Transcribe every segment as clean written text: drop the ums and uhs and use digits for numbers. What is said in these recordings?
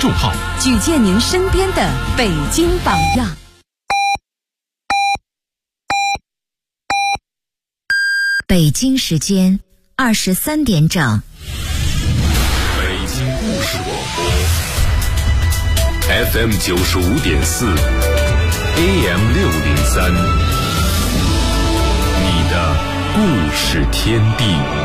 众号， 举荐您身边的北京榜样。 北京时间23点整。 北京故事广播 FM 95.4 AM 603，你的故事天地。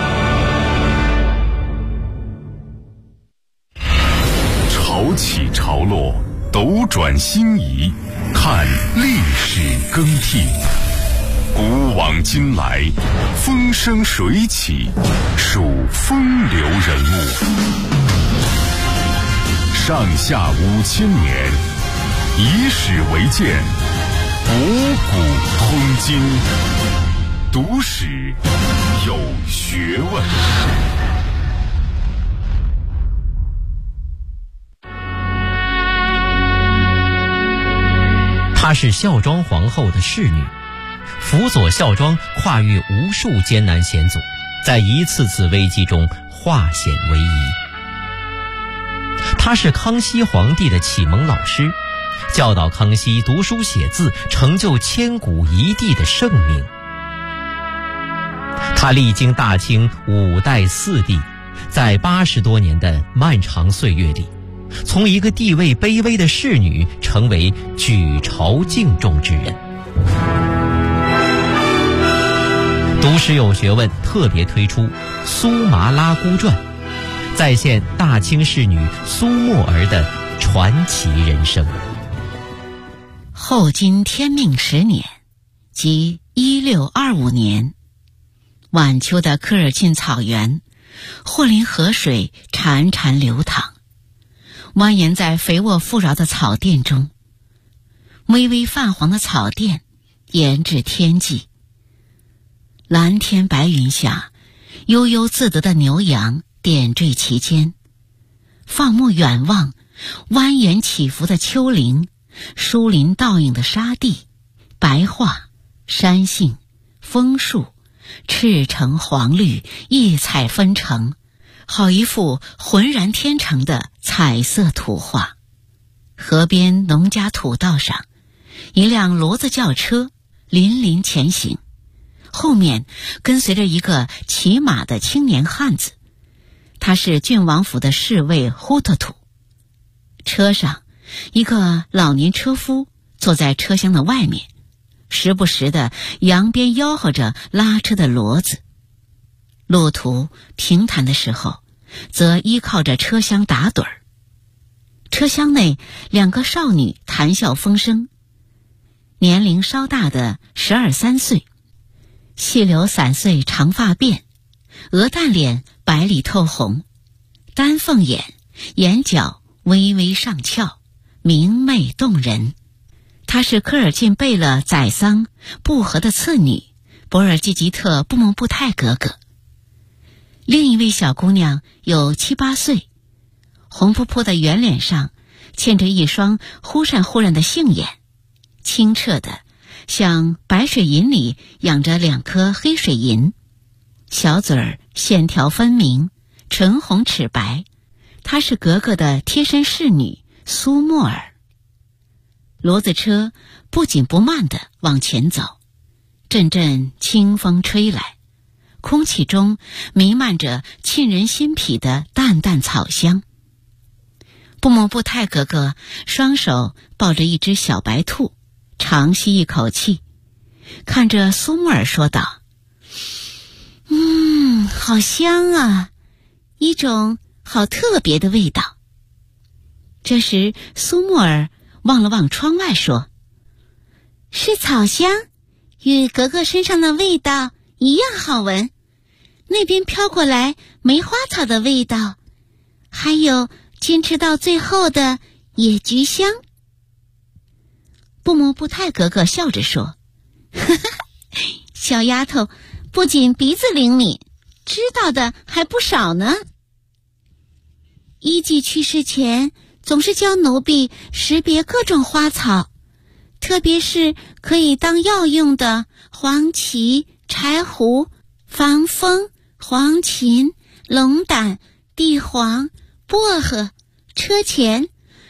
潮起潮落，斗转星移，看历史更替。古往今来，风生水起，数风流人物。上下5000年，以史为鉴，博古通今，读史有学问。 她是孝庄皇后的侍女，辅佐孝庄跨越无数艰难险阻，在一次次危机中化险为夷。她是康熙皇帝的启蒙老师，教导康熙读书写字，成就千古一帝的盛名。她历经大清5代4帝，在80多年的漫长岁月里，从一个地位卑微的侍女成为举朝敬重之人。读史有学问特别推出《苏麻拉姑传》，再现大清侍女苏沫儿的传奇人生。 后金天命10年，即1625年，晚秋的科尔沁草原，霍林河水潺潺流淌，蜿蜒在肥沃富饶的草甸中，微微泛黄的草甸延至天际。蓝天白云下，悠悠自得的牛羊点缀其间。放目远望，蜿蜒起伏的丘陵，疏林倒影的沙地，白桦、山杏、枫树，赤橙黄绿，异彩纷呈，好一幅浑然天成的彩色图画。河边农家土道上，一辆骡子轿车辚辚前行，后面跟随着一个骑马的青年汉子，他是郡王府的侍卫呼特图。车上一个老年车夫坐在车厢的外面，时不时地扬鞭吆喝着拉车的骡子。路途平坦的时候，则依靠着车厢打盹儿。车厢内2个少女谈笑风生，年龄稍大的12、13岁，细柳散碎长发辫，鹅蛋脸白里透红，丹凤眼，眼角微微上翘，明媚动人。她是科尔沁贝勒宰桑布和的次女，博尔济吉特布木布泰格格。另一位小姑娘有7、8岁，红扑扑的圆脸上嵌着一双忽闪忽然的杏眼，清澈的像白水银里养着2颗黑水银，小嘴儿线条分明，唇红齿白。她是格格的贴身侍女苏沫儿。骡子车不紧不慢地往前走，阵阵清风吹来，空气中弥漫着沁人心脾的淡淡草香。布木布泰格格双手抱着一只小白兔，长吸一口气，看着苏沫儿说道：好香啊，一种好特别的味道。这时苏沫儿望了望窗外说：是草香，与格格身上的味道一样好闻。那边飘过来梅花草的味道，还有坚持到最后的野菊香。布木布泰格格笑着说：呵呵，小丫头不仅鼻子灵敏，知道的还不少呢。一季去世前总是教奴婢识别各种花草，特别是可以当药用的黄芪、柴胡、防风、黄芩、龙胆、地黄、薄荷、车前、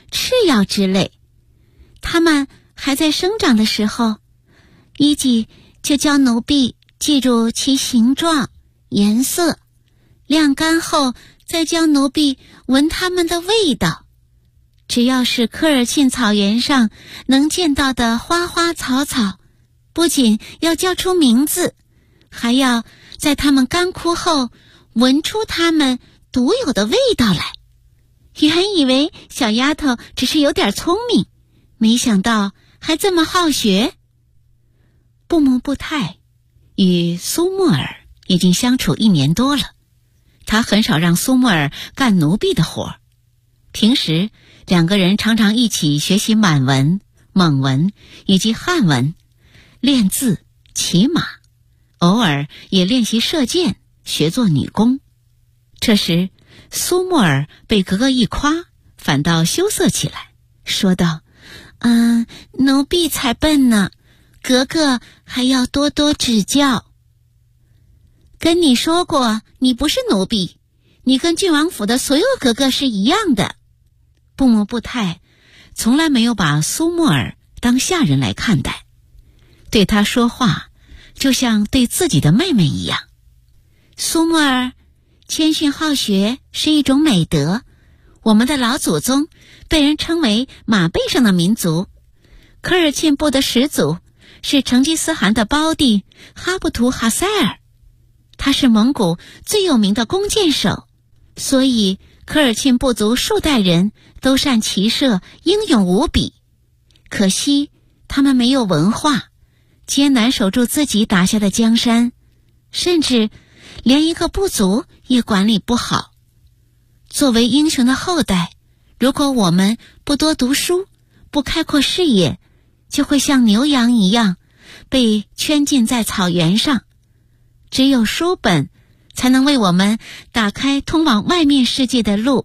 赤药之类。它们还在生长的时候，伊吉就教奴婢记住其形状、颜色，晾干后再教奴婢闻它们的味道。只要是科尔沁草原上能见到的花花草草，不仅要叫出名字，还要在它们干枯后闻出它们独有的味道来。原以为小丫头只是有点聪明，没想到还这么好学。布木布泰与苏木尔已经相处1年多了，他很少让苏木尔干奴婢的活。平时2个人常常一起学习满文、蒙文以及汉文，练字、骑马，偶尔也练习射箭，学做女工。这时苏木尔被格格一夸，反倒羞涩起来，说道：奴婢才笨呢，格格还要多多指教。跟你说过，你不是奴婢，你跟郡王府的所有格格是一样的。布木布泰从来没有把苏木尔当下人来看待，对他说话就像对自己的妹妹一样。苏木尔，谦逊好学是一种美德，我们的老祖宗被人称为马背上的民族。科尔沁部的始祖是成吉思汗的胞弟哈布图哈塞尔，他是蒙古最有名的弓箭手，所以科尔沁部族数代人都善骑射，英勇无比。可惜他们没有文化，艰难守住自己打下的江山，甚至连一个部族也管理不好。作为英雄的后代，如果我们不多读书，不开阔视野，就会像牛羊一样被圈禁在草原上。只有书本才能为我们打开通往外面世界的路。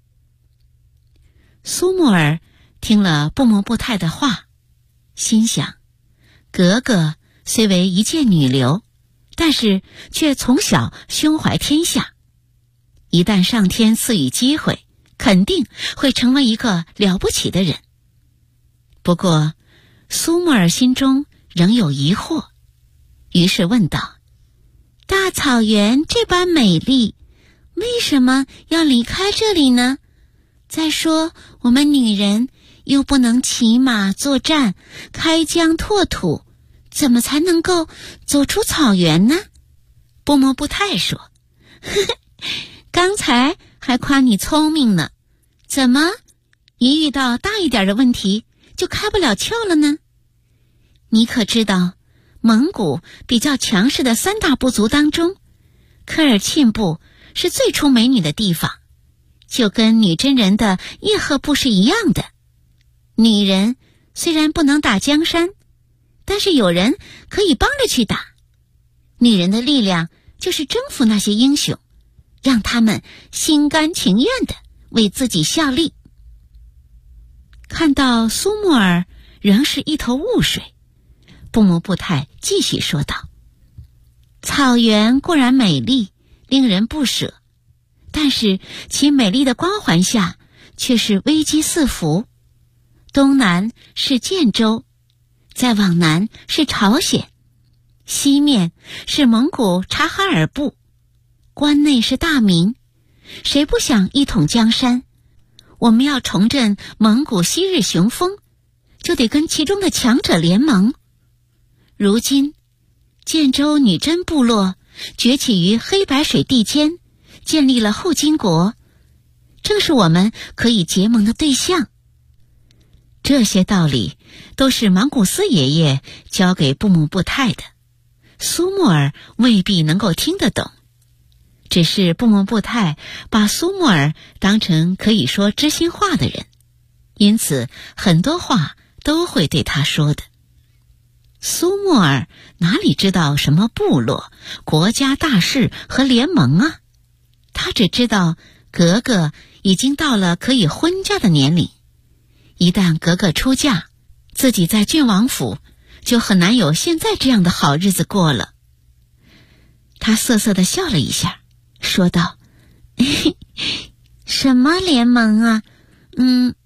苏木尔听了布木布泰的话，心想，格格虽为一介女流，但是却从小胸怀天下，一旦上天赐予机会，肯定会成为一个了不起的人。不过苏木尔心中仍有疑惑，于是问道：大草原这般美丽，为什么要离开这里呢？再说我们女人又不能骑马作战，开疆拓土，怎么才能够走出草原呢？布木布泰说：刚才还夸你聪明呢，怎么一遇到大一点的问题就开不了窍了呢？你可知道蒙古比较强势的3大部族当中，科尔沁部是最出美女的地方，就跟女真人的叶赫部是一样的。女人虽然不能打江山，但是有人可以帮着去打。女人的力量就是征服那些英雄，让他们心甘情愿地为自己效力。看到苏木尔仍是一头雾水，布木布泰继续说道：草原固然美丽，令人不舍，但是其美丽的光环下却是危机四伏。东南是建州，再往南是朝鲜，西面是蒙古察哈尔部，关内是大明。谁不想一统江山？我们要重振蒙古昔日雄风，就得跟其中的强者联盟。如今建州女真部落崛起于黑白水地间，建立了后金国，正是我们可以结盟的对象。这些道理都是莽古斯爷爷教给布木布泰的，苏木尔未必能够听得懂。只是布木布泰把苏木尔当成可以说知心话的人，因此很多话都会对他说的。苏木尔哪里知道什么部落、国家大事和联盟啊？他只知道格格已经到了可以婚嫁的年龄，一旦格格出嫁，自己在郡王府就很难有现在这样的好日子过了。他涩涩地笑了一下，说道：什么联盟啊？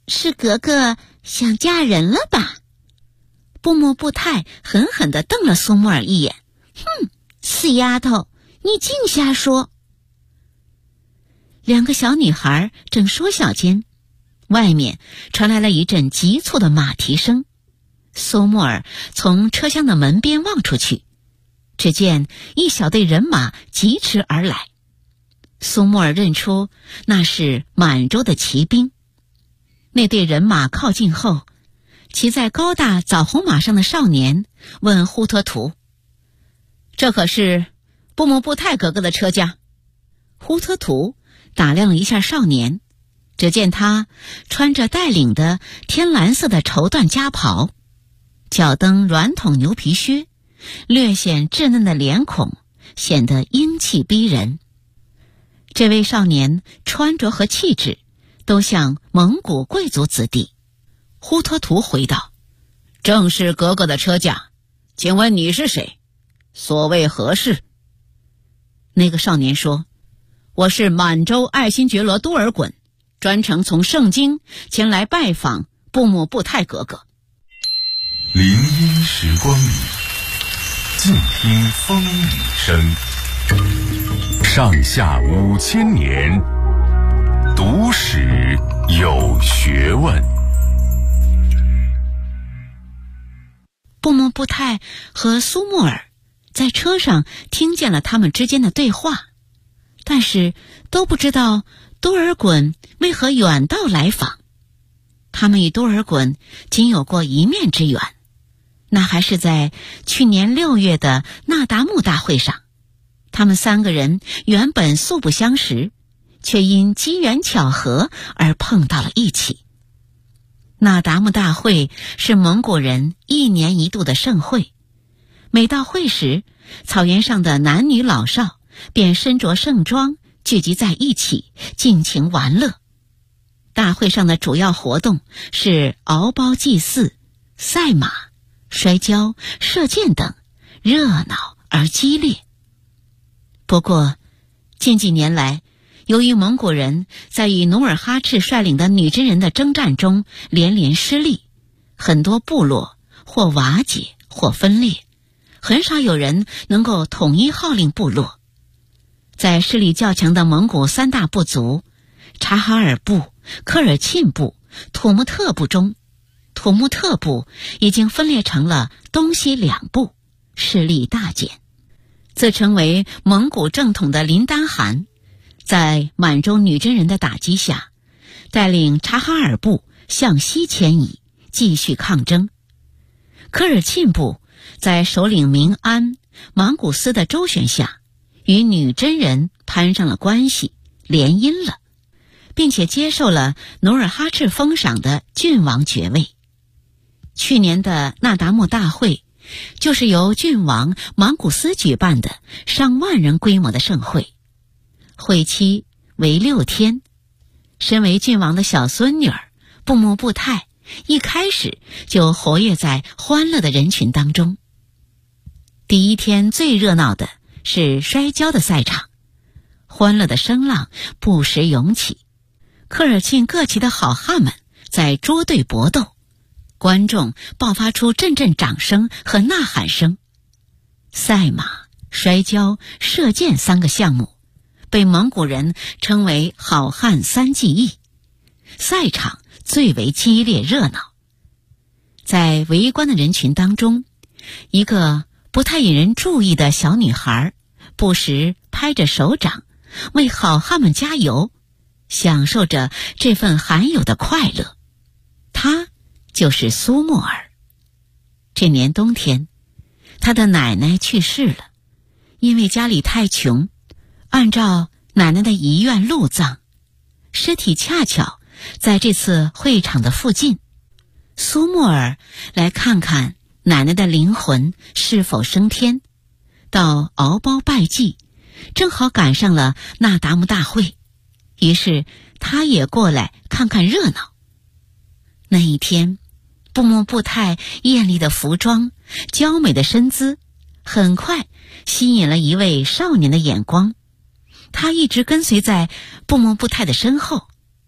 是格格想嫁人了吧？布木布泰狠狠地瞪了苏木尔一眼。哼，死丫头，你净瞎说。两个小女孩正说笑间，外面传来了一阵急促的马蹄声。苏木尔从车厢的门边望出去，只见一小队人马疾驰而来。苏木尔认出那是满洲的骑兵。那队人马靠近后，骑在高大枣红马上的少年问呼托图：“这可是布木布泰格格的车驾？”呼托图打量了一下少年，只见他穿着带领的天蓝色的绸缎夹袍，脚蹬软筒牛皮靴，略显稚嫩的脸孔显得英气逼人。这位少年穿着和气质都像蒙古贵族子弟。呼托图回道：“正是格格的车驾，请问你是谁？所谓何事？”那个少年说：“我是满洲爱新觉罗多尔衮，专程从盛京前来拜访布木布泰格格。” 林荫时光里，静听风雨声。上下5000年，读史有学问。 布木布泰和苏木尔在车上听见了他们之间的对话，但是都不知道多尔衮为何远道来访。他们与多尔衮仅有过一面之缘，那还是在去年6月的那达慕大会上。他们3个人原本素不相识，却因机缘巧合而碰到了一起。那达慕大会是蒙古人1年1度的盛会，每到会时，草原上的男女老少便身着盛装聚集在一起，尽情玩乐。大会上的主要活动是敖包祭祀、赛马、摔跤、射箭等，热闹而激烈。不过近几年来，由于蒙古人在与努尔哈赤率领的女真人的征战中连连失利，很多部落或瓦解或分裂，很少有人能够统一号令部落。在势力较强的蒙古3大部族察哈尔部、科尔沁部、土木特部中，土木特部已经分裂成了东西2部，势力大减。自称为蒙古正统的林丹汗，在满洲女真人的打击下，带领察哈尔部向西迁移，继续抗争。科尔沁部在首领明安、莽古斯的周旋下，与女真人攀上了关系，联姻了，并且接受了努尔哈赤封赏的郡王爵位。去年的那达慕大会就是由郡王莽古斯举办的上万人规模的盛会，会期为6天。身为郡王的小孙女儿布木布泰一开始就活跃在欢乐的人群当中。第1天最热闹的是摔跤的赛场，欢乐的声浪不时涌起，科尔沁各旗的好汉们在捉对搏斗，观众爆发出阵阵掌声和呐喊声。赛马、摔跤、射箭3个项目被蒙古人称为好汉3技艺，赛场最为激烈热闹。在围观的人群当中，一个不太引人注意的小女孩不时拍着手掌为好汉们加油，享受着这份罕有的快乐。她就是苏木尔。这年冬天，他的奶奶去世了，因为家里太穷，按照奶奶的遗愿路葬，尸体恰巧在这次会场的附近。苏木尔来看看奶奶的灵魂是否升天，到敖包拜祭，正好赶上了那达慕大会，于是他也过来看看热闹。那一天，布木布泰艳丽的服装、娇美的身姿，很快吸引了一位少年的眼光。他一直跟随在布木布泰的身后。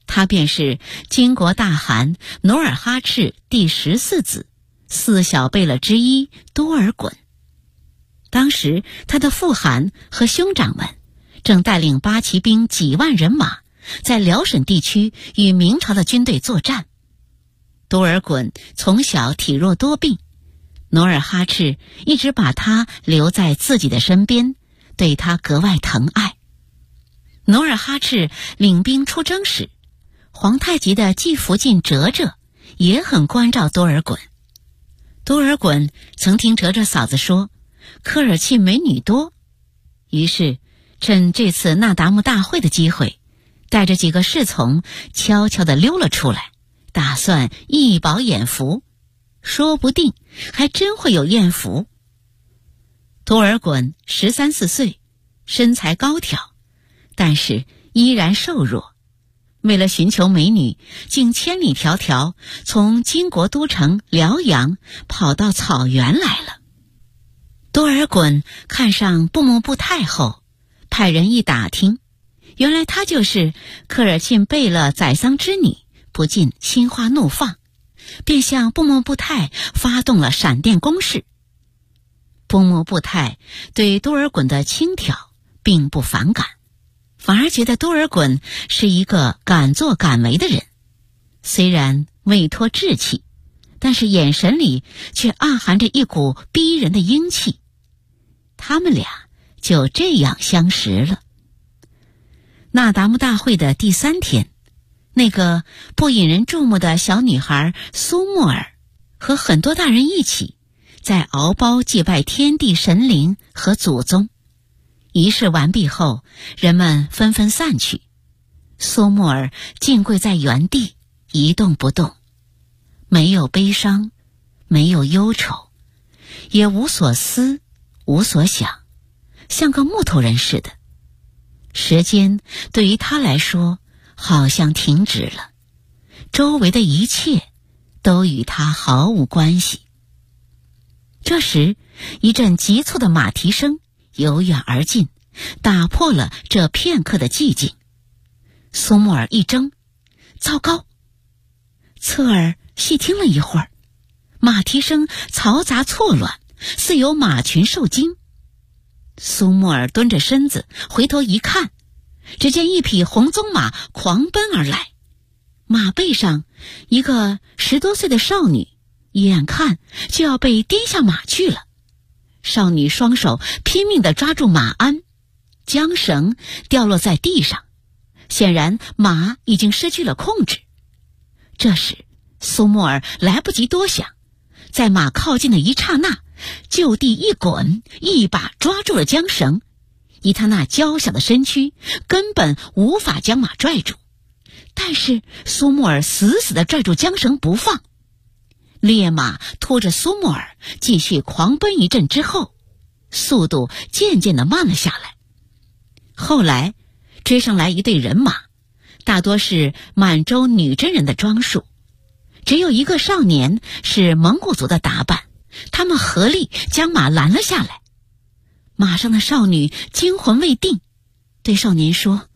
他便是金国大汗努尔哈赤第14子4小贝勒之一多尔衮。当时他的父汗和兄长们正带领八旗兵几万人马在辽沈地区与明朝的军队作战。多尔衮从小体弱多病，努尔哈赤一直把他留在自己的身边，对他格外疼爱。努尔哈赤领兵出征时，皇太极的继福晋哲哲也很关照多尔衮。多尔衮曾听哲哲嫂子说科尔沁美女多，于是趁这次那达慕大会的机会，带着几个侍从悄悄地溜了出来，打算一饱眼福，说不定还真会有艳福。多尔衮13、14岁，身材高挑，但是依然瘦弱。为了寻求美女，竟千里迢迢从金国都城辽阳跑到草原来了。多尔衮看上布木布泰后，派人一打听，原来她就是科尔沁贝勒宰桑之女，不禁心花怒放，便向布木布泰发动了闪电攻势。布木布泰对多尔衮的轻佻并不反感，反而觉得多尔衮是一个敢作敢为的人，虽然未脱稚气，但是眼神里却暗含着一股逼人的英气。他们俩就这样相识了。那达慕大会的第3天，那个不引人注目的小女孩苏木尔和很多大人一起在敖包祭拜天地神灵和祖宗。仪式完毕后，人们纷纷散去，苏木尔竟跪在原地一动不动，没有悲伤，没有忧愁，也无所思无所想，像个木头人似的。时间对于他来说好像停止了，周围的一切都与他毫无关系。这时，一阵急促的马蹄声由远而近，打破了这片刻的寂静。苏木尔一怔，糟糕！侧耳细听了一会儿，马蹄声嘈杂错乱，似有马群受惊。苏木尔蹲着身子回头一看，只见一匹红鬃马狂奔而来，马背上一个10多岁的少女，眼看就要被颠下马去了。少女双手拼命地抓住马鞍，缰绳掉落在地上，显然马已经失去了控制。这时苏木尔来不及多想，在马靠近的一刹那，就地一滚，一把抓住了缰绳。以他那娇小的身躯，根本无法将马拽住，但是苏木尔死死地拽住缰绳不放。烈马拖着苏木尔继续狂奔一阵之后，速度渐渐地慢了下来。后来追上来一队人马，大多是满洲女真人的装束，只有一个少年是蒙古族的打扮，他们合力将马拦了下来。马上的少女惊魂未定，对少年说：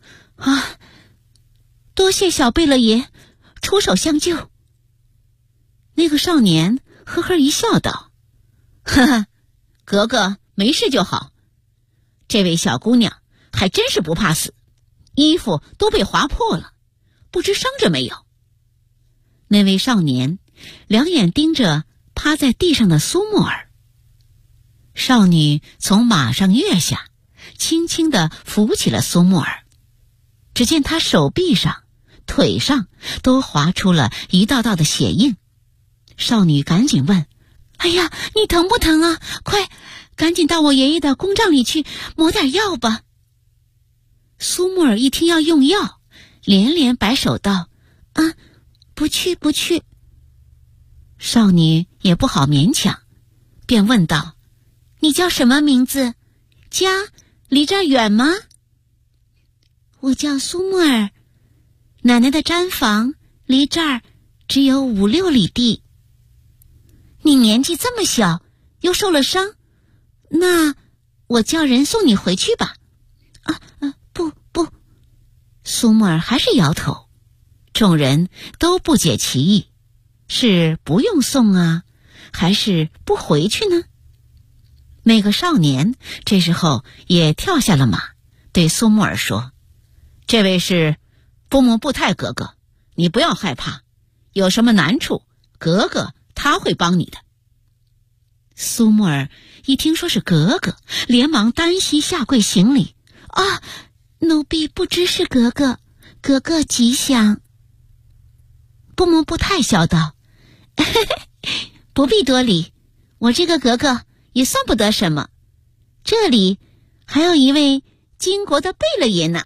多谢小贝勒爷出手相救。那个少年呵呵一笑道：呵呵，格格没事就好。这位小姑娘还真是不怕死，衣服都被划破了，不知伤着没有。那位少年两眼盯着趴在地上的苏木尔。少女从马上跃下，轻轻地扶起了苏木尔。只见她手臂上、腿上都划出了一道道的血印。少女赶紧问：哎呀，你疼不疼啊？快，赶紧到我爷爷的公帐里去抹点药吧。苏木尔一听要用药，连连摆手道：不去不去。少女也不好勉强，便问道：你叫什么名字？家离这儿远吗？我叫苏木尔，奶奶的毡房离这儿只有5、6里地。你年纪这么小，又受了伤，那我叫人送你回去吧。不，苏木尔还是摇头。 众人都不解其意，是不用送啊，还是不回去呢？那个少年这时候也跳下了马，对苏木尔说：“这位是布木布泰格格，你不要害怕，有什么难处，格格他会帮你的。”苏木尔一听说是格格，连忙单膝下跪行礼：“啊，奴婢不知是格格，格格吉祥。”布木布泰笑道：“不必多礼，我这个格格也算不得什么，这里还有一位金国的贝勒爷呢。”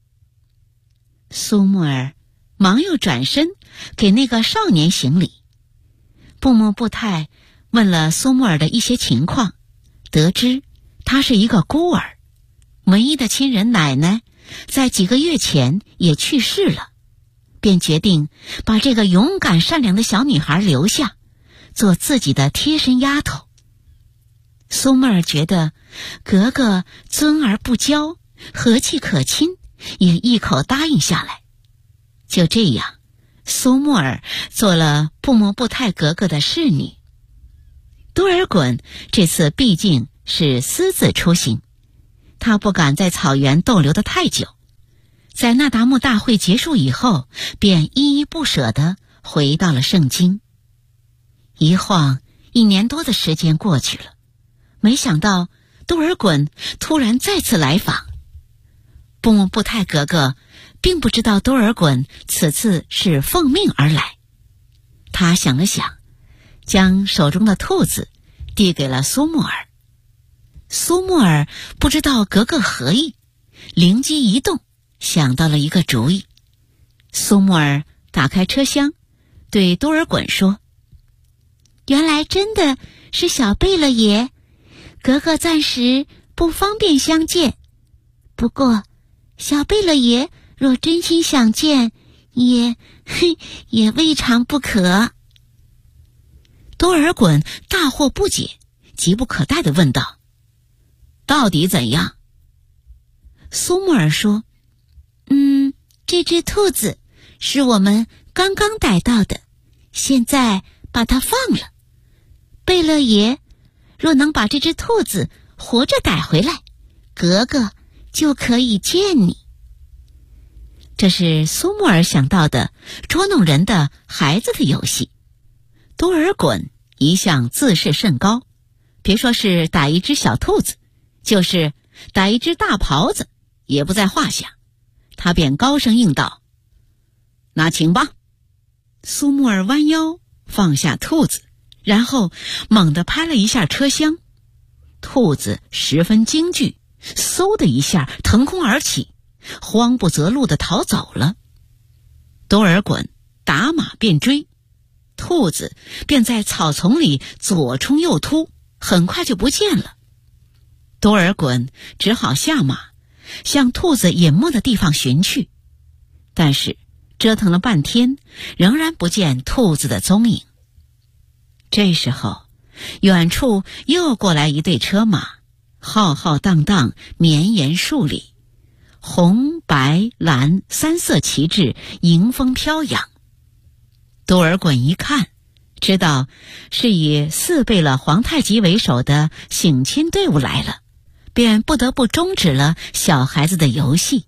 苏木尔忙又转身给那个少年行礼。布木布泰问了苏木尔的一些情况，得知他是一个孤儿，唯一的亲人奶奶在几个月前也去世了，便决定把这个勇敢善良的小女孩留下，做自己的贴身丫头。苏木尔觉得格格尊而不骄，和气可亲，也一口答应下来。就这样，苏木尔做了布木布泰格格的侍女。多尔衮这次毕竟是私自出行，他不敢在草原逗留得太久，在那达慕大会结束以后，便依依不舍地回到了圣经。一晃1年多的时间过去了，没想到多尔衮突然再次来访。布木布泰格格并不知道多尔衮此次是奉命而来，他想了想，将手中的兔子递给了苏木尔。苏木尔不知道格格何意，灵机一动，想到了一个主意。苏木尔打开车厢，对多尔衮说：“原来真的是小贝勒爷，格格暂时不方便相见，不过小贝勒爷若真心想见，也未尝不可。”多尔衮大惑不解，急不可待地问道：“到底怎样？”苏木尔说：“这只兔子是我们刚刚逮到的，现在把它放了。贝勒爷若能把这只兔子活着逮回来，格格就可以见你。”这是苏木尔想到的捉弄人的孩子的游戏。多尔衮一向自视甚高，别说是逮一只小兔子，就是逮一只大狍子也不在话下。他便高声应道：“那请吧。”苏木尔弯腰放下兔子，然后猛地拍了一下车厢，兔子十分惊惧，嗖的一下腾空而起，慌不择路地逃走了。多尔衮打马便追，兔子便在草丛里左冲右突，很快就不见了。多尔衮只好下马，向兔子隐没的地方寻去，但是折腾了半天，仍然不见兔子的踪影。这时候，远处又过来一队车马，浩浩荡荡，绵延数里，红白蓝3色旗帜迎风飘扬。多尔衮一看，知道是以4贝勒皇太极为首的省亲队伍来了，便不得不终止了小孩子的游戏。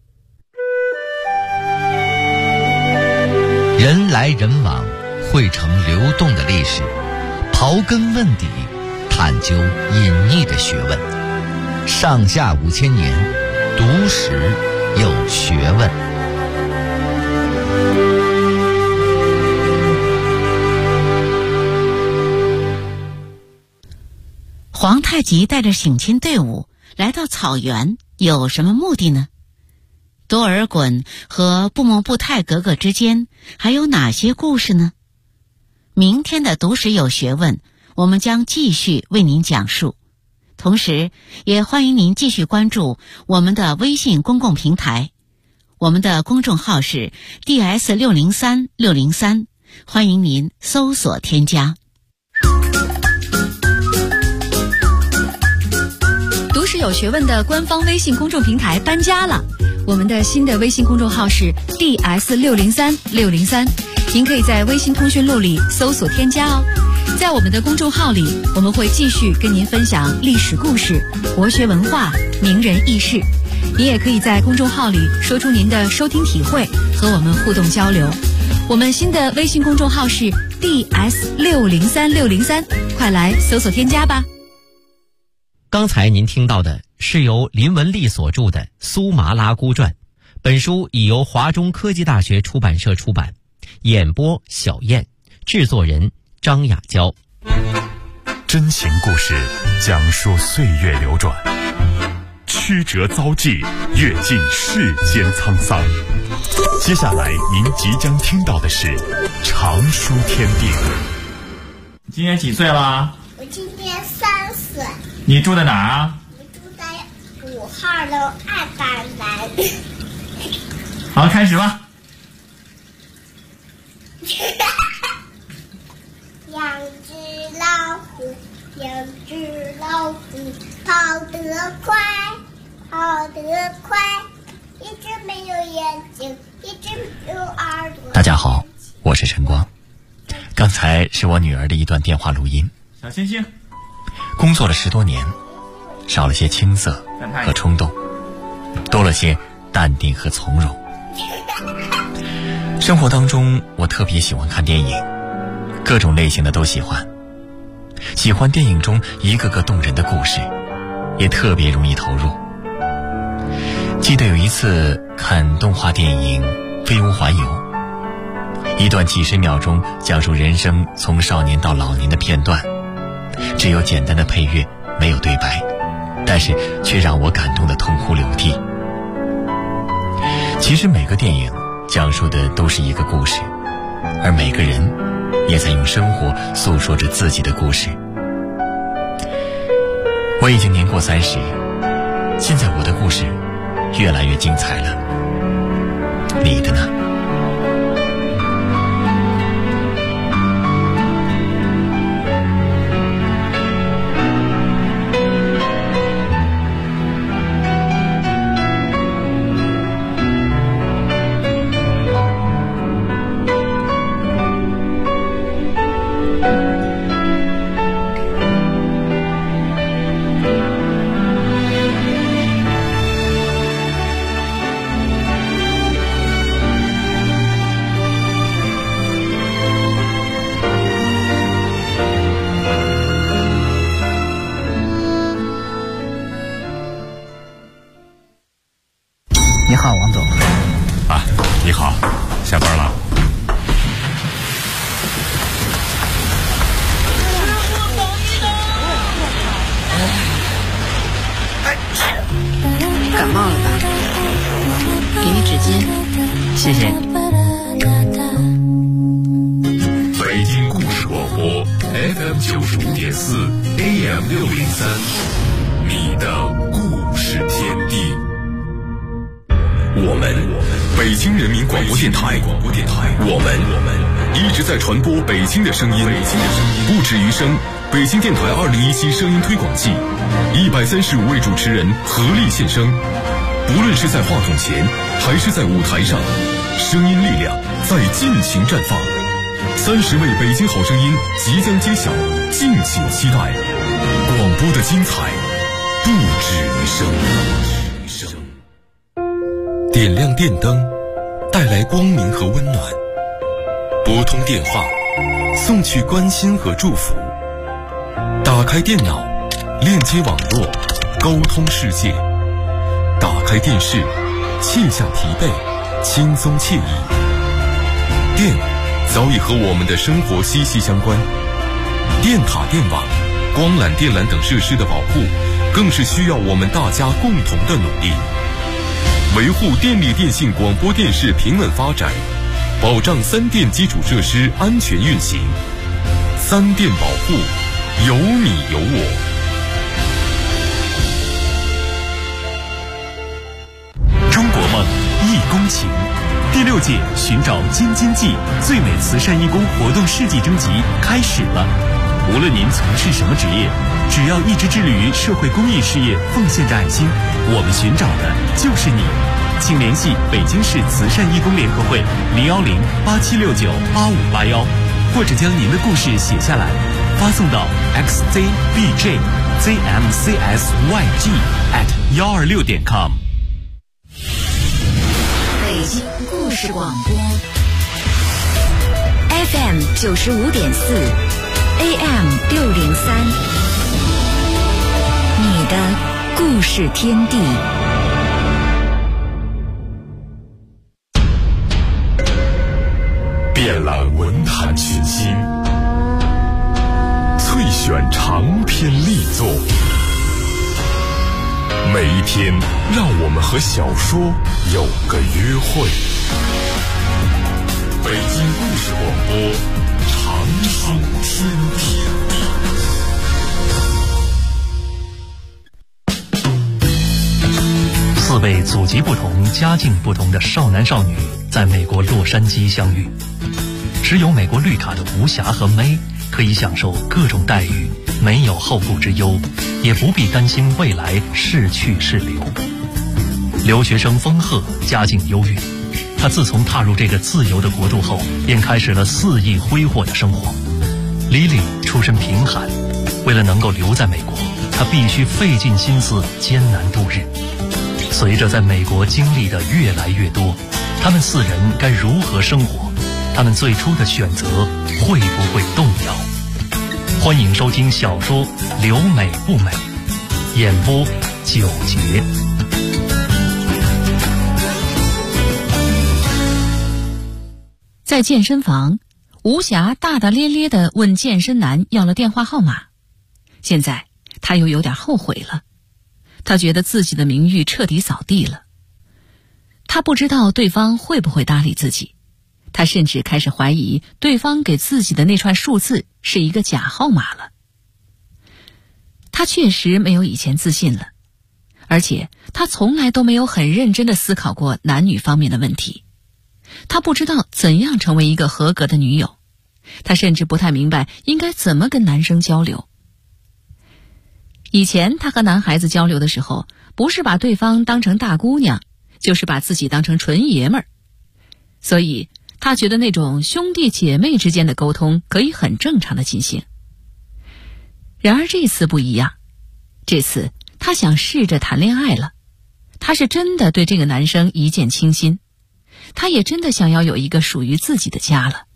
人来人往，汇成流动的历史，刨根问底，探究隐匿的学问。上下5000年，读史有学问。 皇太极带着省亲队伍来到草原，有什么目的呢？多尔衮和布木布泰格格之间还有哪些故事呢？明天的读史有学问，我们将继续为您讲述。同时也欢迎您继续关注我们的微信公共平台，我们的公众号是 DS603603，欢迎您搜索添加。 读史有学问的官方微信公众平台搬家了， 我们的新的微信公众号是 DS603603，您可以在微信通讯录里搜索添加哦。在我们的公众号里，我们会继续跟您分享历史故事、国学文化、名人轶事。您也可以在公众号里说出您的收听体会，和我们互动交流。我们新的微信公众号是 DS603603，快来搜索添加吧。 刚才您听到的是由林文丽所著的《苏麻拉姑传》，本书已由华中科技大学出版社出版，演播小燕，制作人张雅娇。 真情故事讲述岁月流转，曲折遭际，阅尽世间沧桑。接下来您即将听到的是常书天地。 今年几岁了？ 我今年3岁。 你住在哪儿啊？ 我住在5号楼2班栏。 好，开始吧。 两只老虎，跑得快，一只没有眼睛，一只没有耳朵。 大家好，我是陈光。刚才是我女儿的一段电话录音。 小星星， 工作了10多年，少了些青涩和冲动，多了些淡定和从容。生活当中，我特别喜欢看电影，各种类型的都喜欢。喜欢电影中一个个动人的故事，也特别容易投入。记得有一次看动画电影《飞屋环游》，一段几10秒钟讲述人生从少年到老年的片段，只有简单的配乐，没有对白，但是却让我感动得痛哭流涕。其实每个电影讲述的都是一个故事，而每个人也在用生活诉说着自己的故事。我已经年过30，现在我的故事越来越精彩了，你的呢？ 你好，王总。 啊，你好，下班了。 感冒了吧？给你纸巾。 谢谢。 北京故事广播 FM 95.4 AM 603，你的故事天地。我们北京人民广播电台，我们一直在传播北京的声音，不止于声。北京电台2017声音推广季，135位主持人合力献声，不论是在话筒前还是在舞台上，声音力量在尽情绽放。30位北京好声音即将揭晓，敬请期待。广播的精彩不止于声。点亮电灯，带来光明和温暖；拨通电话，送去关心和祝福；打开电脑，链接网络，沟通世界；打开电视，卸下疲惫，轻松惬意。电早已和我们的生活息息相关，电塔、电网、光缆、电缆等设施的保护，更是需要我们大家共同的努力。维护电力电信广播电视平稳发展，保障3电基础设施安全运行。3电保护，有你有我。 中国梦义工情第6届寻找京津冀最美慈善义工活动世纪征集开始了。无论您从事什么职业，只要一直致力于社会公益事业，奉献着爱心，我们寻找的就是你。 请联系北京市慈善义工联合会010-8769-8581，或者将您的故事写下来，发送到 xzbjzmcsyg@126.com。 北京故事广播 FM 95.4 AM 603，你的故事天地。 遍览文坛群星，萃选长篇力作，每一天让我们和小说有个约会。北京故事广播，长寿天地。 4位祖籍不同、家境不同的少男少女在美国洛杉矶相遇，持有美国绿卡的吴霞和May可以享受各种待遇，没有后顾之忧，也不必担心未来是去是留。留学生丰鹤家境优越，他自从踏入这个自由的国度后，便开始了肆意挥霍的生活。Lily出身贫寒，为了能够留在美国，他必须费尽心思艰难度日。随着在美国经历的越来越多，他们4人该如何生活？他们最初的选择会不会动摇？欢迎收听小说《留美不美》，演播9节。 在健身房，吴霞大大咧咧地问健身男要了电话号码。现在他又有点后悔了，他觉得自己的名誉彻底扫地了。他不知道对方会不会搭理自己，他甚至开始怀疑对方给自己的那串数字是一个假号码了。他确实没有以前自信了，而且他从来都没有很认真地思考过男女方面的问题。他不知道怎样成为一个合格的女友，他甚至不太明白应该怎么跟男生交流。以前他和男孩子交流的时候，不是把对方当成大姑娘，就是把自己当成纯爷们儿，所以他觉得那种兄弟姐妹之间的沟通可以很正常的进行。然而这次不一样，这次他想试着谈恋爱了，他是真的对这个男生一见倾心，他也真的想要有一个属于自己的家了。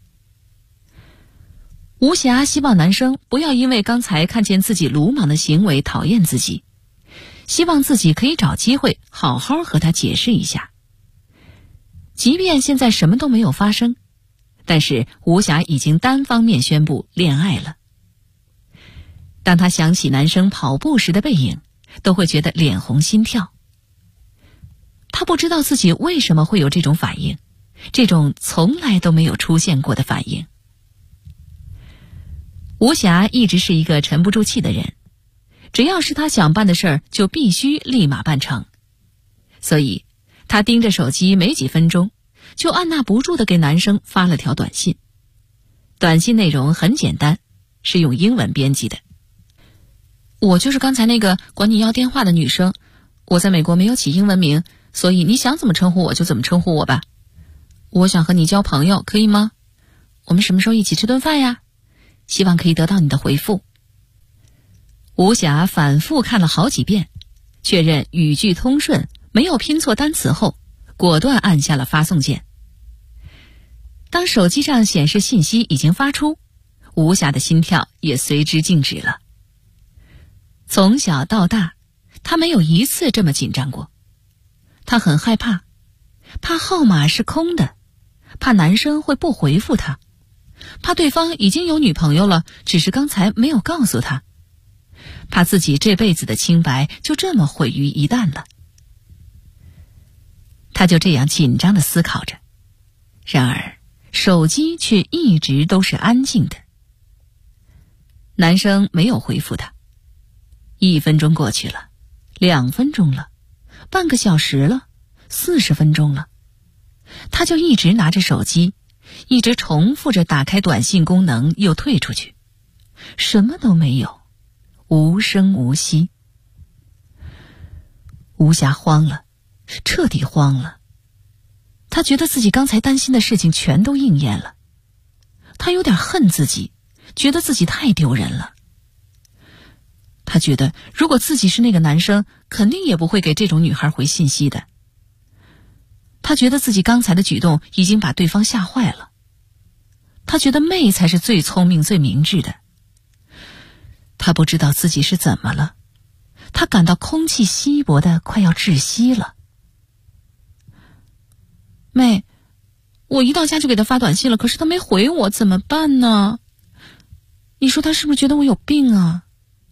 吴霞希望男生不要因为刚才看见自己鲁莽的行为讨厌自己，希望自己可以找机会好好和他解释一下。即便现在什么都没有发生，但是吴霞已经单方面宣布恋爱了。当他想起男生跑步时的背影，都会觉得脸红心跳。他不知道自己为什么会有这种反应，这种从来都没有出现过的反应。吴霞一直是一个沉不住气的人，只要是他想办的事儿，就必须立马办成。所以他盯着手机没几分钟，就按捺不住地给男生发了条短信。短信内容很简单，是用英文编辑的。我就是刚才那个管你要电话的女生，我在美国没有起英文名，所以你想怎么称呼我就怎么称呼我吧。我想和你交朋友，可以吗？我们什么时候一起吃顿饭呀？希望可以得到你的回复。吴霞反复看了好几遍，确认语句通顺，没有拼错单词后，果断按下了发送键。当手机上显示信息已经发出，吴霞的心跳也随之静止了。从小到大，她没有一次这么紧张过。她很害怕，怕号码是空的，怕男生会不回复她，怕对方已经有女朋友了，只是刚才没有告诉她，怕自己这辈子的清白就这么毁于一旦了。她就这样紧张地思考着，然而手机却一直都是安静的。男生没有回复她，1分钟过去了，2分钟了，半个小时了，40分钟了，他就一直拿着手机，一直重复着打开短信功能又退出去，什么都没有，无声无息。吴霞慌了， 彻底慌了。他觉得自己刚才担心的事情全都应验了，他有点恨自己，觉得自己太丢人了。他觉得如果自己是那个男生，肯定也不会给这种女孩回信息的。他觉得自己刚才的举动已经把对方吓坏了。他觉得妹才是最聪明最明智的。他不知道自己是怎么了，他感到空气稀薄的快要窒息了。妹，我一到家就给他发短信了，可是他没回我，怎么办呢？你说他是不是觉得我有病啊？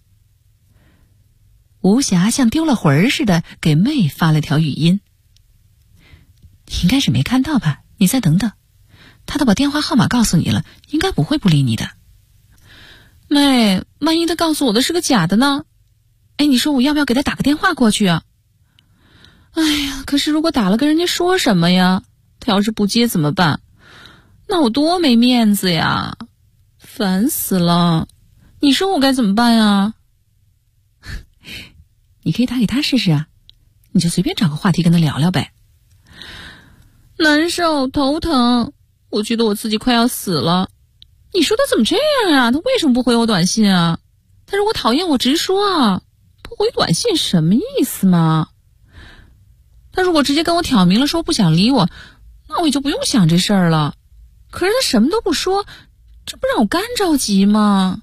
吴霞像丢了魂似的给妹发了条语音。应该是没看到吧，你再等等，他都把电话号码告诉你了，应该不会不理你的。妹，万一他告诉我的是个假的呢？哎，你说我要不要给他打个电话过去啊？哎呀，可是如果打了跟人家说什么呀？他要是不接怎么办？那我多没面子呀，烦死了。你说我该怎么办呀？你可以打给他试试啊，你就随便找个话题跟他聊聊呗。难受，头疼，我觉得我自己快要死了。你说他怎么这样啊？他为什么不回我短信啊？他如果讨厌我直说啊，不回短信什么意思嘛？他如果直接跟我挑明了说不想理我，那我也就不用想这事儿了。可是他什么都不说，这不让我干着急吗？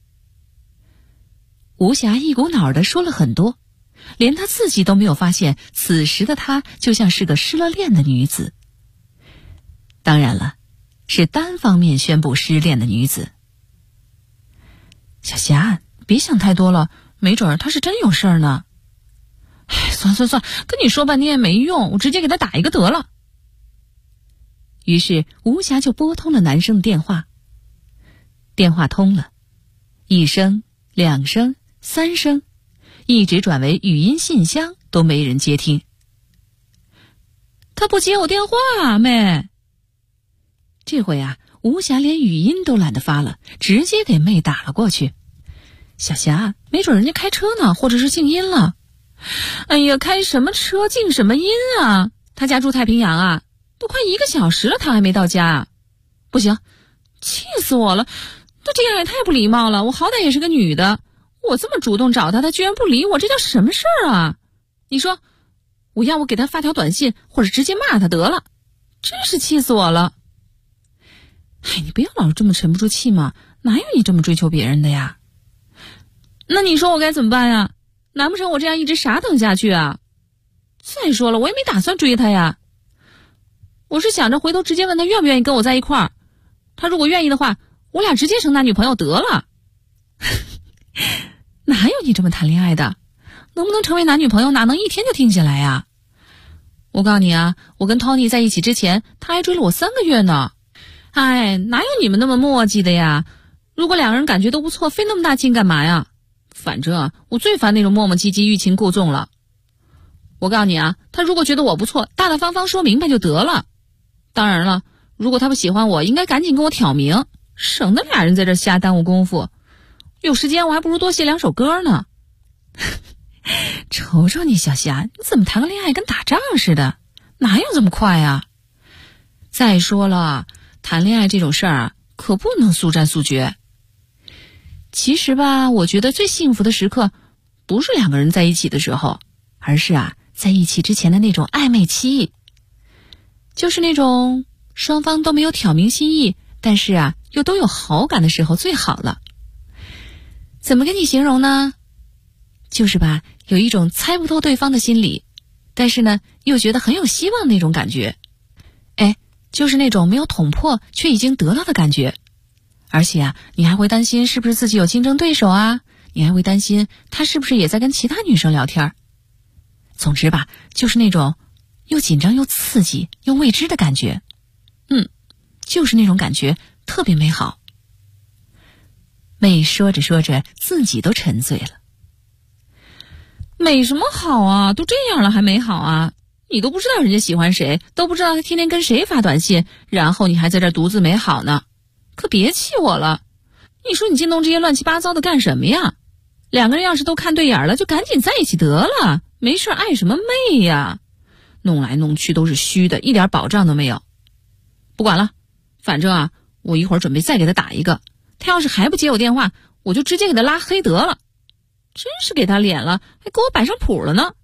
吴霞一股脑的说了很多，连她自己都没有发现，此时的她就像是个失了恋的女子。当然了，是单方面宣布失恋的女子。小霞，别想太多了，没准他是真有事儿呢。哎，算，跟你说半天也没用，我直接给他打一个得了。于是吴霞就拨通了男生的电话。电话通了，1声、2声、3声，一直转为语音信箱，都没人接听。他不接我电话啊，妹。这回啊，吴霞连语音都懒得发了，直接给妹打了过去。小霞，没准人家开车呢，或者是静音了。哎呀，开什么车静什么音啊？他家住太平洋啊，都快1个小时了，他还没到家啊。不行，气死我了，他这样也太不礼貌了。我好歹也是个女的，我这么主动找他，他居然不理我，这叫什么事儿啊？你说我要不给他发条短信，或者直接骂他得了，真是气死我了。哎，你不要老是这么沉不住气嘛，哪有你这么追求别人的呀？那你说我该怎么办呀？难不成我这样一直傻等下去啊？再说了，我也没打算追他呀。我是想着回头直接问他愿不愿意跟我在一块儿，他如果愿意的话，我俩直接成男女朋友得了。哪有你这么谈恋爱的？能不能成为男女朋友哪能一天就定下来呀？我告诉你啊，我跟 Tony 在一起之前，他还追了我3个月呢。哎，哪有你们那么磨叽的呀？如果2个人感觉都不错，费那么大劲干嘛呀？反正啊，我最烦那种磨磨唧唧、欲擒故纵了。我告诉你啊，他如果觉得我不错，大大方方说明白就得了。当然了，如果他不喜欢我，应该赶紧跟我挑明，省得俩人在这瞎耽误功夫。有时间我还不如多写2首歌呢。瞅瞅你小霞，你怎么谈个恋爱跟打仗似的？哪有这么快啊？再说了，谈恋爱这种事儿啊，可不能速战速决。其实吧，我觉得最幸福的时刻不是2个人在一起的时候，而是啊，在一起之前的那种暧昧期，就是那种双方都没有挑明心意，但是啊又都有好感的时候最好了。怎么跟你形容呢？就是吧，有一种猜不透对方的心理，但是呢又觉得很有希望那种感觉。哎，就是那种没有捅破却已经得到的感觉。而且啊，你还会担心是不是自己有竞争对手啊，你还会担心他是不是也在跟其他女生聊天。总之吧，就是那种又紧张又刺激又未知的感觉。就是那种感觉特别美好。妹说着说着自己都沉醉了。美什么好啊，都这样了还没好啊？你都不知道人家喜欢谁，都不知道他天天跟谁发短信，然后你还在这独自美好呢。可别气我了，你说你净弄这些乱七八糟的干什么呀？2个人要是都看对眼了，就赶紧在一起得了，没事爱什么媚呀？ 弄来弄去都是虚的，一点保障都没有。不管了，反正啊，我一会儿准备再给他打一个，他要是还不接我电话，我就直接给他拉黑得了。真是给他脸了，还给我摆上谱了呢。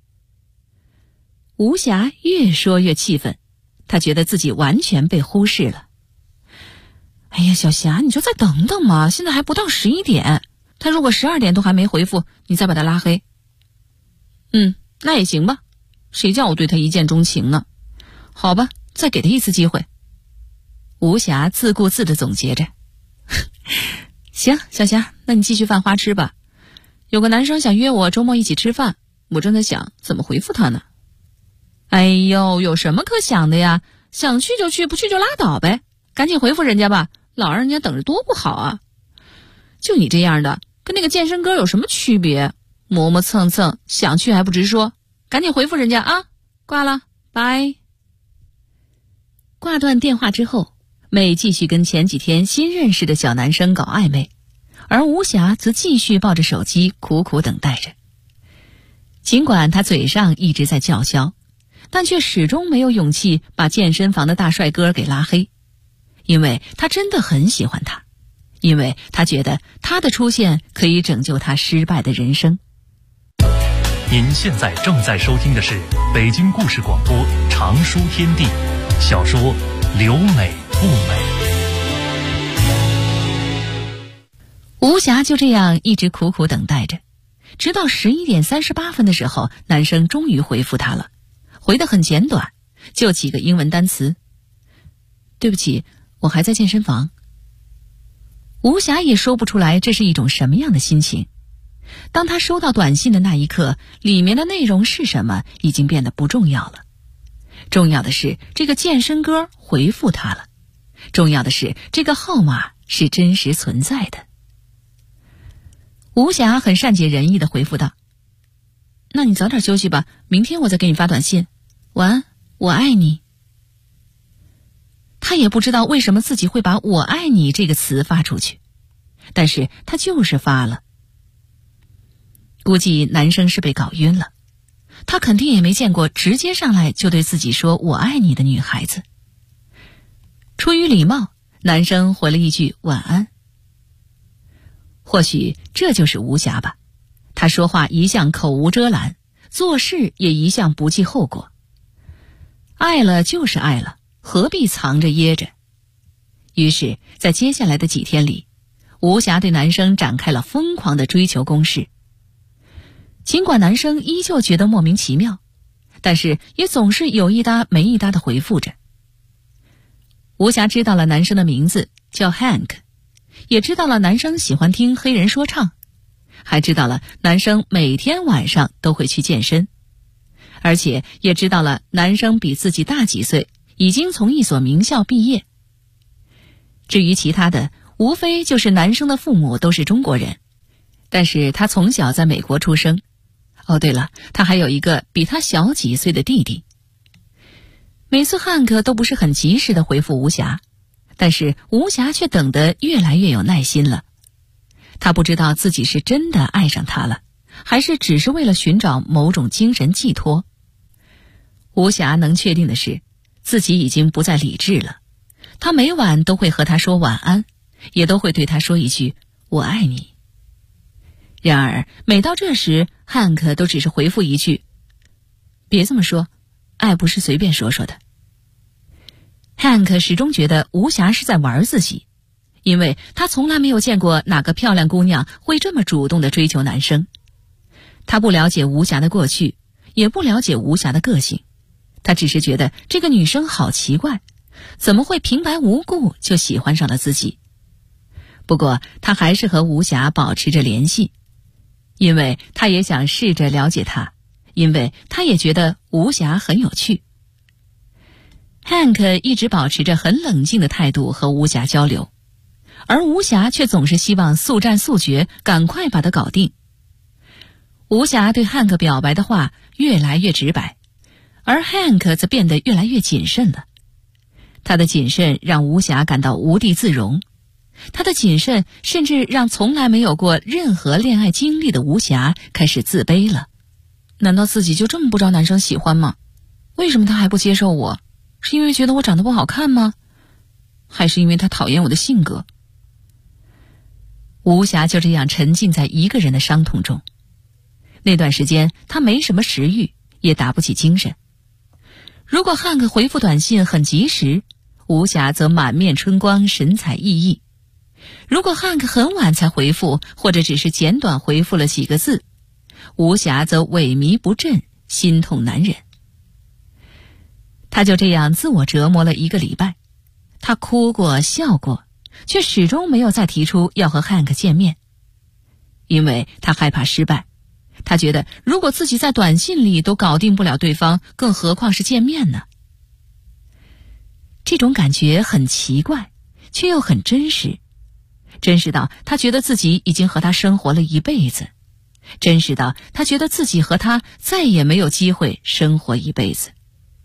吴霞越说越气愤，她觉得自己完全被忽视了。哎呀，小霞，你就再等等嘛，现在还不到11点，他如果12点都还没回复，你再把他拉黑。那也行吧，谁叫我对他一见钟情呢？好吧，再给他一次机会。吴霞自顾自地总结着。行，小霞，那你继续犯花痴吧。有个男生想约我周末一起吃饭，我正在想怎么回复他呢。哎呦，有什么可想的呀？想去就去，不去就拉倒呗，赶紧回复人家吧，老让人家等着多不好啊。就你这样的，跟那个健身哥有什么区别？磨磨蹭蹭，想去还不直说，赶紧回复人家啊！挂了，拜。挂断电话之后，妹继续跟前几天新认识的小男生搞暧昧，而吴霞则继续抱着手机苦苦等待着。尽管她嘴上一直在叫嚣，但却始终没有勇气把健身房的大帅哥给拉黑，因为她真的很喜欢他，因为她觉得他的出现可以拯救她失败的人生。 您现在正在收听的是北京故事广播长书天地小说《留美不美》。 吴霞就这样一直苦苦等待着，直到11点38分的时候，男生终于回复她了，回得很简短，就几个英文单词。对不起，我还在健身房。吴霞也说不出来这是一种什么样的心情。当她收到短信的那一刻，里面的内容是什么已经变得不重要了。重要的是这个健身哥回复她了，重要的是这个号码是真实存在的。吴霞很善解人意地回复道：那你早点休息吧，明天我再给你发短信。晚安，我爱你。她也不知道为什么自己会把我爱你这个词发出去，但是她就是发了。估计男生是被搞晕了，他肯定也没见过直接上来就对自己说我爱你的女孩子。出于礼貌，男生回了一句晚安。或许这就是吴霞吧，他说话一向口无遮拦，做事也一向不计后果。爱了就是爱了，何必藏着掖着？于是在接下来的几天里，吴霞对男生展开了疯狂的追求攻势。尽管男生依旧觉得莫名其妙，但是也总是有一搭没一搭的回复着。吴霞知道了男生的名字叫 Hank， 也知道了男生喜欢听黑人说唱，还知道了男生每天晚上都会去健身，而且也知道了男生比自己大几岁，已经从一所名校毕业。至于其他的，无非就是男生的父母都是中国人，但是他从小在美国出生。哦，对了，他还有一个比他小几岁的弟弟。每次汉克都不是很及时地回复吴霞，但是吴霞却等得越来越有耐心了。他不知道自己是真的爱上他了，还是只是为了寻找某种精神寄托。吴霞能确定的是，自己已经不再理智了。他每晚都会和他说晚安，也都会对他说一句我爱你。然而每到这时，汉克都只是回复一句别这么说，爱不是随便说说的。汉克始终觉得吴霞是在玩自己，因为他从来没有见过哪个漂亮姑娘会这么主动地追求男生。他不了解吴霞的过去，也不了解吴霞的个性，他只是觉得这个女生好奇怪，怎么会平白无故就喜欢上了自己。不过他还是和吴霞保持着联系，因为他也想试着了解她，因为他也觉得吴霞很有趣。Hank 一直保持着很冷静的态度和吴霞交流，而吴霞却总是希望速战速决，赶快把他搞定。吴霞对 Hank 表白的话越来越直白，而 Hank 则变得越来越谨慎了。他的谨慎让吴霞感到无地自容，他的谨慎甚至让从来没有过任何恋爱经历的吴霞开始自卑了。难道自己就这么不招男生喜欢吗？ 为什么他还不接受我？是因为觉得我长得不好看吗？还是因为他讨厌我的性格？吴霞就这样沉浸在一个人的伤痛中。那段时间她没什么食欲，也打不起精神。如果汉克回复短信很及时，吴霞则满面春光，神采奕奕。如果汉克很晚才回复，或者只是简短回复了几个字，吴霞则萎靡不振，心痛难忍。她就这样自我折磨了1个礼拜，她哭过笑过，却始终没有再提出要和汉克见面，因为她害怕失败。她觉得如果自己在短信里都搞定不了对方，更何况是见面呢？这种感觉很奇怪，却又很真实。真实到她觉得自己已经和他生活了一辈子，真实到她觉得自己和他再也没有机会生活一辈子。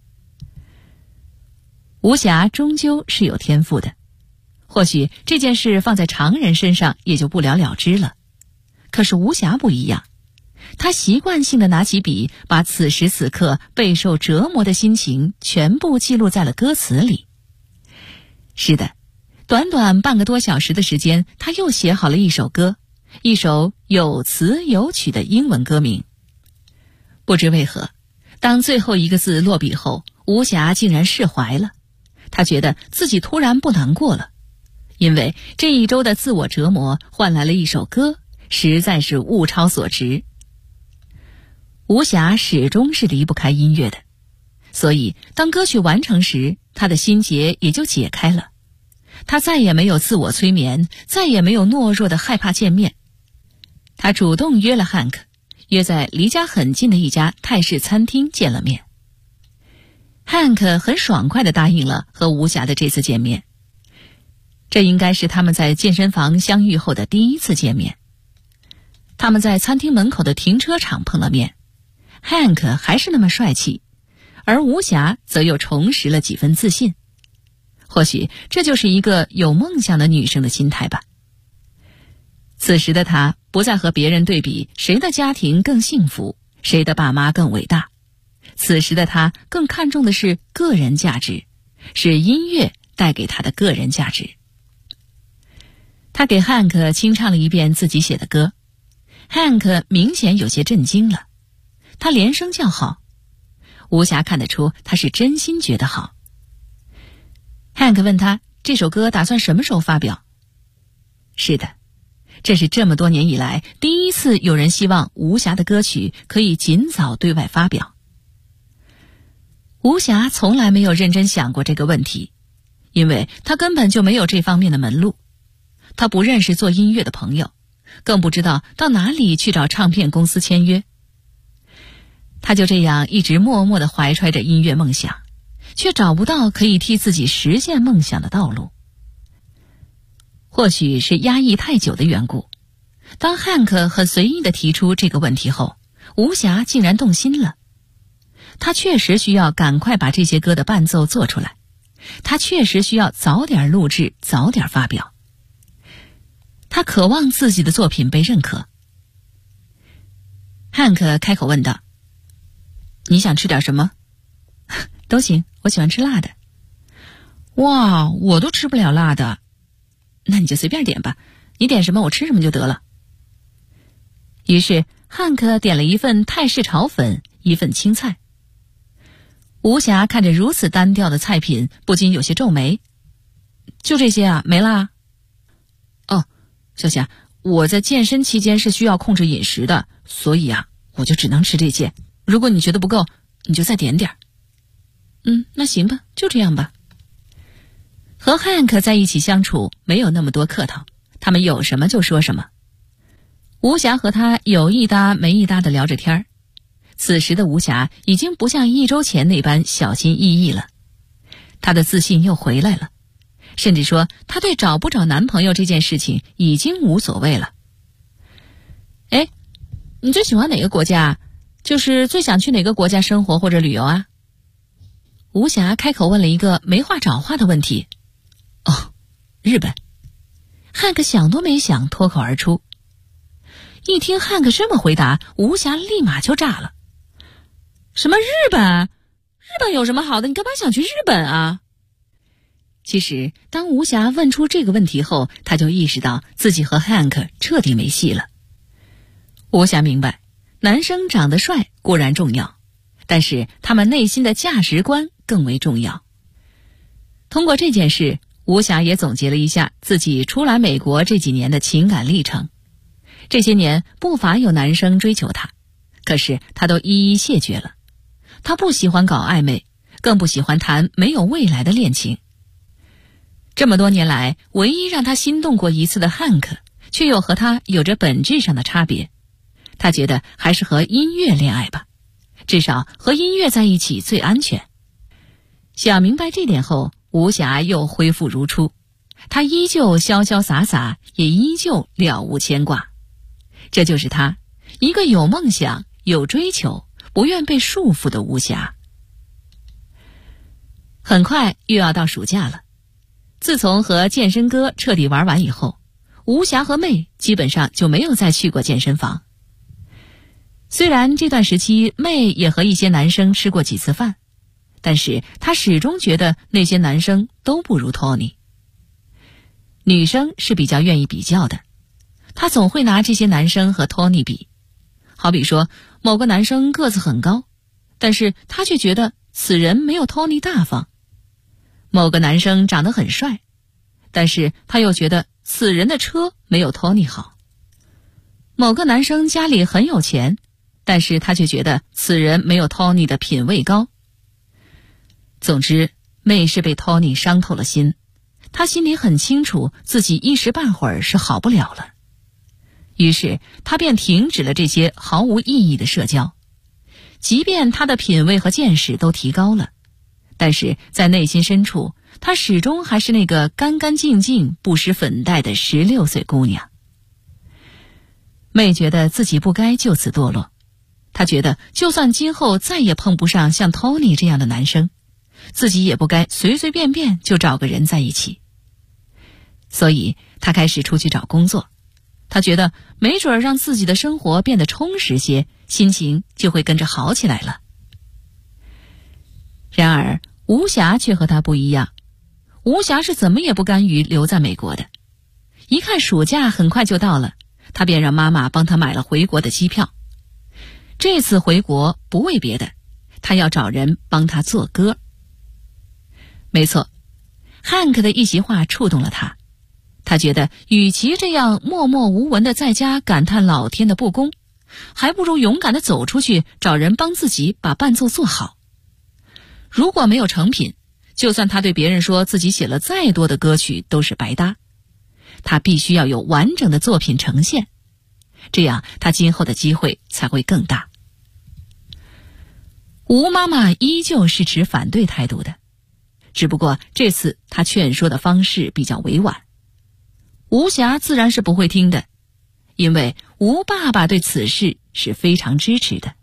吴霞终究是有天赋的，或许这件事放在常人身上也就不了了之了。可是吴霞不一样，她习惯性地拿起笔，把此时此刻备受折磨的心情全部记录在了歌词里。是的，短短半个多小时的时间，她又写好了一首歌，一首有词有曲的英文歌名。不知为何，当最后一个字落笔后，吴霞竟然释怀了。她觉得自己突然不难过了，因为这一周的自我折磨换来了一首歌，实在是物超所值。吴霞始终是离不开音乐的，所以当歌曲完成时，她的心结也就解开了。她再也没有自我催眠，再也没有懦弱的害怕见面。她主动约了汉克，约在离家很近的一家泰式餐厅见了面。汉克很爽快地答应了和吴霞的这次见面。这应该是他们在健身房相遇后的第一次见面。他们在餐厅门口的停车场碰了面，汉克还是那么帅气，而吴霞则又重拾了几分自信。或许这就是一个有梦想的女生的心态吧。此时的她不再和别人对比谁的家庭更幸福，谁的爸妈更伟大。此时的她更看重的是个人价值，是音乐带给她的个人价值。她给汉克清唱了一遍自己写的歌，汉克明显有些震惊了，他连声叫好。吴霞看得出他是真心觉得好。汉克问他这首歌打算什么时候发表？是的，这是这么多年以来第一次有人希望吴霞的歌曲可以尽早对外发表。吴霞从来没有认真想过这个问题，因为她根本就没有这方面的门路。她不认识做音乐的朋友，更不知道到哪里去找唱片公司签约。她就这样一直默默地怀揣着音乐梦想，却找不到可以替自己实现梦想的道路。或许是压抑太久的缘故，当汉克很随意地提出这个问题后，吴霞竟然动心了。他确实需要赶快把这些歌的伴奏做出来，他确实需要早点录制，早点发表。他渴望自己的作品被认可。汉克开口问道：你想吃点什么？都行，我喜欢吃辣的。哇，我都吃不了辣的。那你就随便点吧，你点什么我吃什么就得了。于是汉克点了一份泰式炒粉，一份青菜。吴霞看着如此单调的菜品，不禁有些皱眉。就这些啊，没辣？哦，小霞，我在健身期间是需要控制饮食的，所以啊，我就只能吃这些。如果你觉得不够，你就再点点。那行吧，就这样吧。和汉克在一起相处没有那么多客套，他们有什么就说什么。吴霞和他有一搭没一搭的聊着天儿。此时的吴霞已经不像1周前那般小心翼翼了，她的自信又回来了，甚至说她对找不找男朋友这件事情已经无所谓了。哎，你最喜欢哪个国家？就是最想去哪个国家生活或者旅游啊？吴霞开口问了一个没话找话的问题。哦，日本。汉克想都没想脱口而出。一听汉克这么回答，吴霞立马就炸了。什么日本？日本有什么好的？你干嘛想去日本啊？其实，当吴霞问出这个问题后，她就意识到自己和 Hank 彻底没戏了。吴霞明白，男生长得帅固然重要，但是他们内心的价值观更为重要。通过这件事，吴霞也总结了一下自己初来美国这几年的情感历程。这些年不乏有男生追求她，可是她都一一谢绝了。她不喜欢搞暧昧，更不喜欢谈没有未来的恋情。这么多年来，唯一让她心动过一次的 Hank， 却又和她有着本质上的差别。她觉得还是和音乐恋爱吧，至少和音乐在一起最安全。想明白这点后，吴霞又恢复如初，她依旧潇潇洒洒，也依旧了无牵挂。这就是她，一个有梦想、有追求、不愿被束缚的吴霞。很快又要到暑假了，自从和健身哥彻底玩完以后，吴霞和妹基本上就没有再去过健身房。虽然这段时期妹也和一些男生吃过几次饭，但是她始终觉得那些男生都不如 Tony。 女生是比较愿意比较的，她总会拿这些男生和 Tony 比。好比说某个男生个子很高，但是她却觉得此人没有 Tony 大方。某个男生长得很帅，但是她又觉得此人的车没有 Tony 好。某个男生家里很有钱，但是她却觉得此人没有 Tony 的品味高。总之，妹是被 Tony 伤透了心，她心里很清楚自己一时半会儿是好不了了。于是她便停止了这些毫无意义的社交。即便她的品味和见识都提高了，但是在内心深处，她始终还是那个干干净净、不施粉黛的16岁姑娘。妹觉得自己不该就此堕落，她觉得就算今后再也碰不上像 Tony 这样的男生，自己也不该随随便便就找个人在一起。所以她开始出去找工作，她觉得没准让自己的生活变得充实些，心情就会跟着好起来了。然而吴霞却和她不一样，吴霞是怎么也不甘于留在美国的。一看暑假很快就到了，她便让妈妈帮她买了回国的机票。这次回国不为别的，她要找人帮她做歌。没错，汉克的一席话触动了她。她觉得与其这样默默无闻地在家感叹老天的不公，还不如勇敢地走出去，找人帮自己把伴奏做好。如果没有成品，就算她对别人说自己写了再多的歌曲都是白搭。她必须要有完整的作品呈现，这样她今后的机会才会更大。吴妈妈依旧是持反对态度的，只不过这次她劝说的方式比较委婉。吴霞自然是不会听的，因为吴爸爸对此事是非常支持的。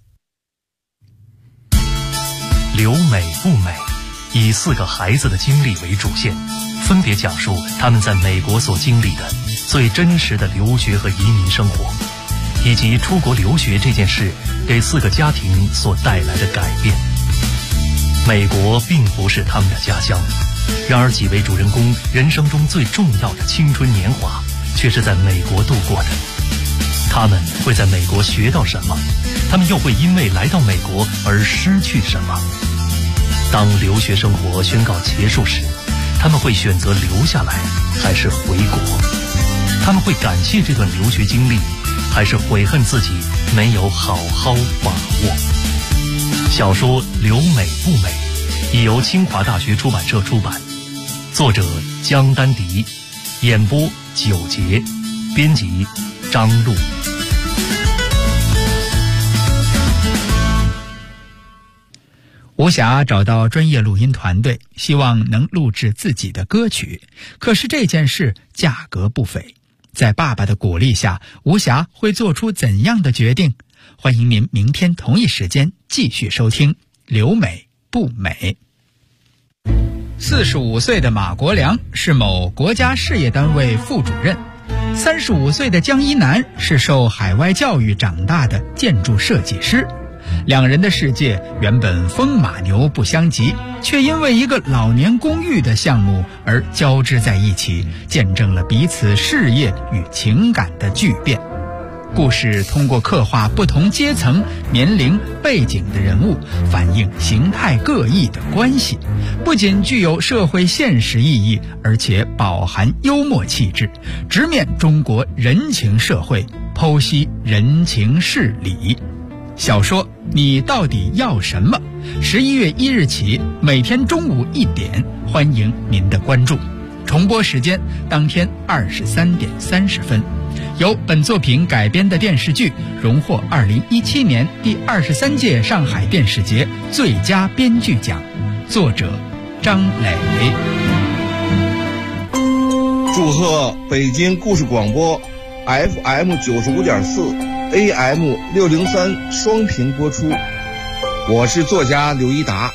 留美不美，以4个孩子的经历为主线，分别讲述他们在美国所经历的最真实的留学和移民生活，以及出国留学这件事给4个家庭所带来的改变。美国并不是他们的家乡，然而几位主人公人生中最重要的青春年华却是在美国度过的。他们会在美国学到什么？他们又会因为来到美国而失去什么？当留学生活宣告结束时，他们会选择留下来还是回国？他们会感谢这段留学经历，还是悔恨自己没有好好把握？小说《留美不美》已由清华大学出版社出版，作者江丹迪，演播9节，编辑张璐。 吴霞找到专业录音团队，希望能录制自己的歌曲，可是这件事价格不菲。在爸爸的鼓励下，吴霞会做出怎样的决定？欢迎您明天同一时间继续收听《留美不美》。45岁的马国良是某国家事业单位副主任，35岁的江一南是受海外教育长大的建筑设计师两人的世界原本风马牛不相及，却因为一个老年公寓的项目而交织在一起，见证了彼此事业与情感的巨变。故事通过刻画不同阶层、年龄、背景的人物，反映形态各异的关系，不仅具有社会现实意义，而且饱含幽默气质，直面中国人情社会，剖析人情事理。小说你到底要什么？11月1日起，每天中午1点，欢迎您的关注。重播时间当天23点30分。由本作品改编的电视剧荣获2017年第23届上海电视节最佳编剧奖，作者张磊。 祝贺北京故事广播 FM 95.4 AM 603双频播出。我是作家刘一达。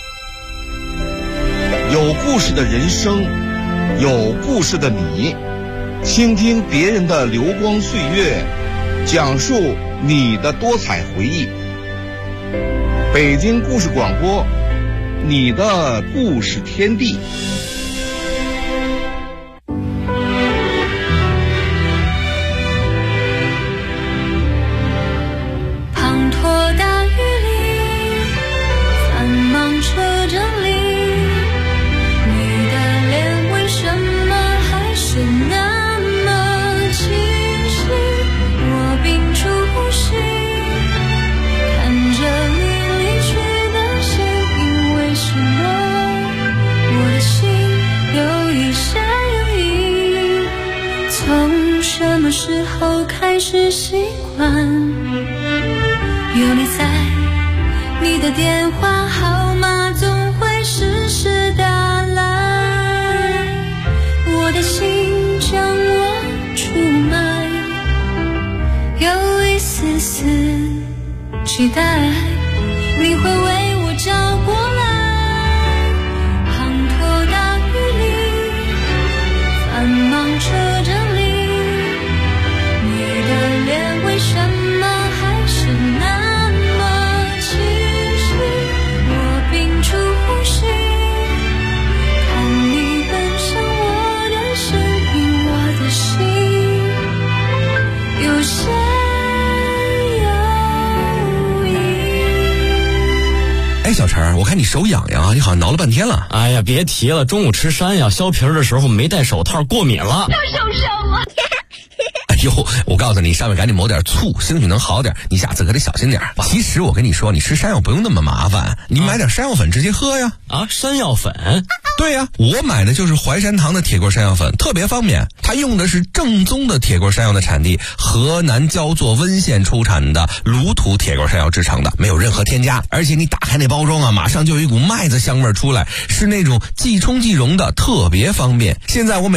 有故事的人生，有故事的你，倾听别人的流光岁月，讲述你的多彩回忆。北京故事广播，你的故事天地。 滂沱大雨里，繁忙车阵里，你的脸为什么还是那么清晰？我屏住呼吸，看着你离去的身影，为什么我的心有一闪有影？从什么时候开始习惯有你在，你的电话号码总会时时打来，我的心将我出卖，有一丝丝期待你会为我找过来。滂沱大雨里，繁忙车阵里，你的脸为什么还是那么清晰？我屏住呼吸，看你奔向我的身影，我的心有些小陈，我看你手痒痒啊，你好像挠了半天了。 哎呀，别提了，中午吃山药削皮的时候没戴手套，过敏了。 这受伤了。 哎呦，我告诉你，上面赶紧抹点醋，兴许能好点。你下次可得小心点。其实我跟你说，你吃山药不用那么麻烦，你买点山药粉直接喝呀。 啊，山药粉？ 对呀，我买的就是淮山堂的铁棍山药粉，特别方便。它用的是正宗的铁棍山药的产地河南焦作温县出产的卤土铁棍山药制成的，没有任何添加。而且你打开那包装啊，马上就有一股麦子香味出来，是那种即冲即溶的，特别方便。现在我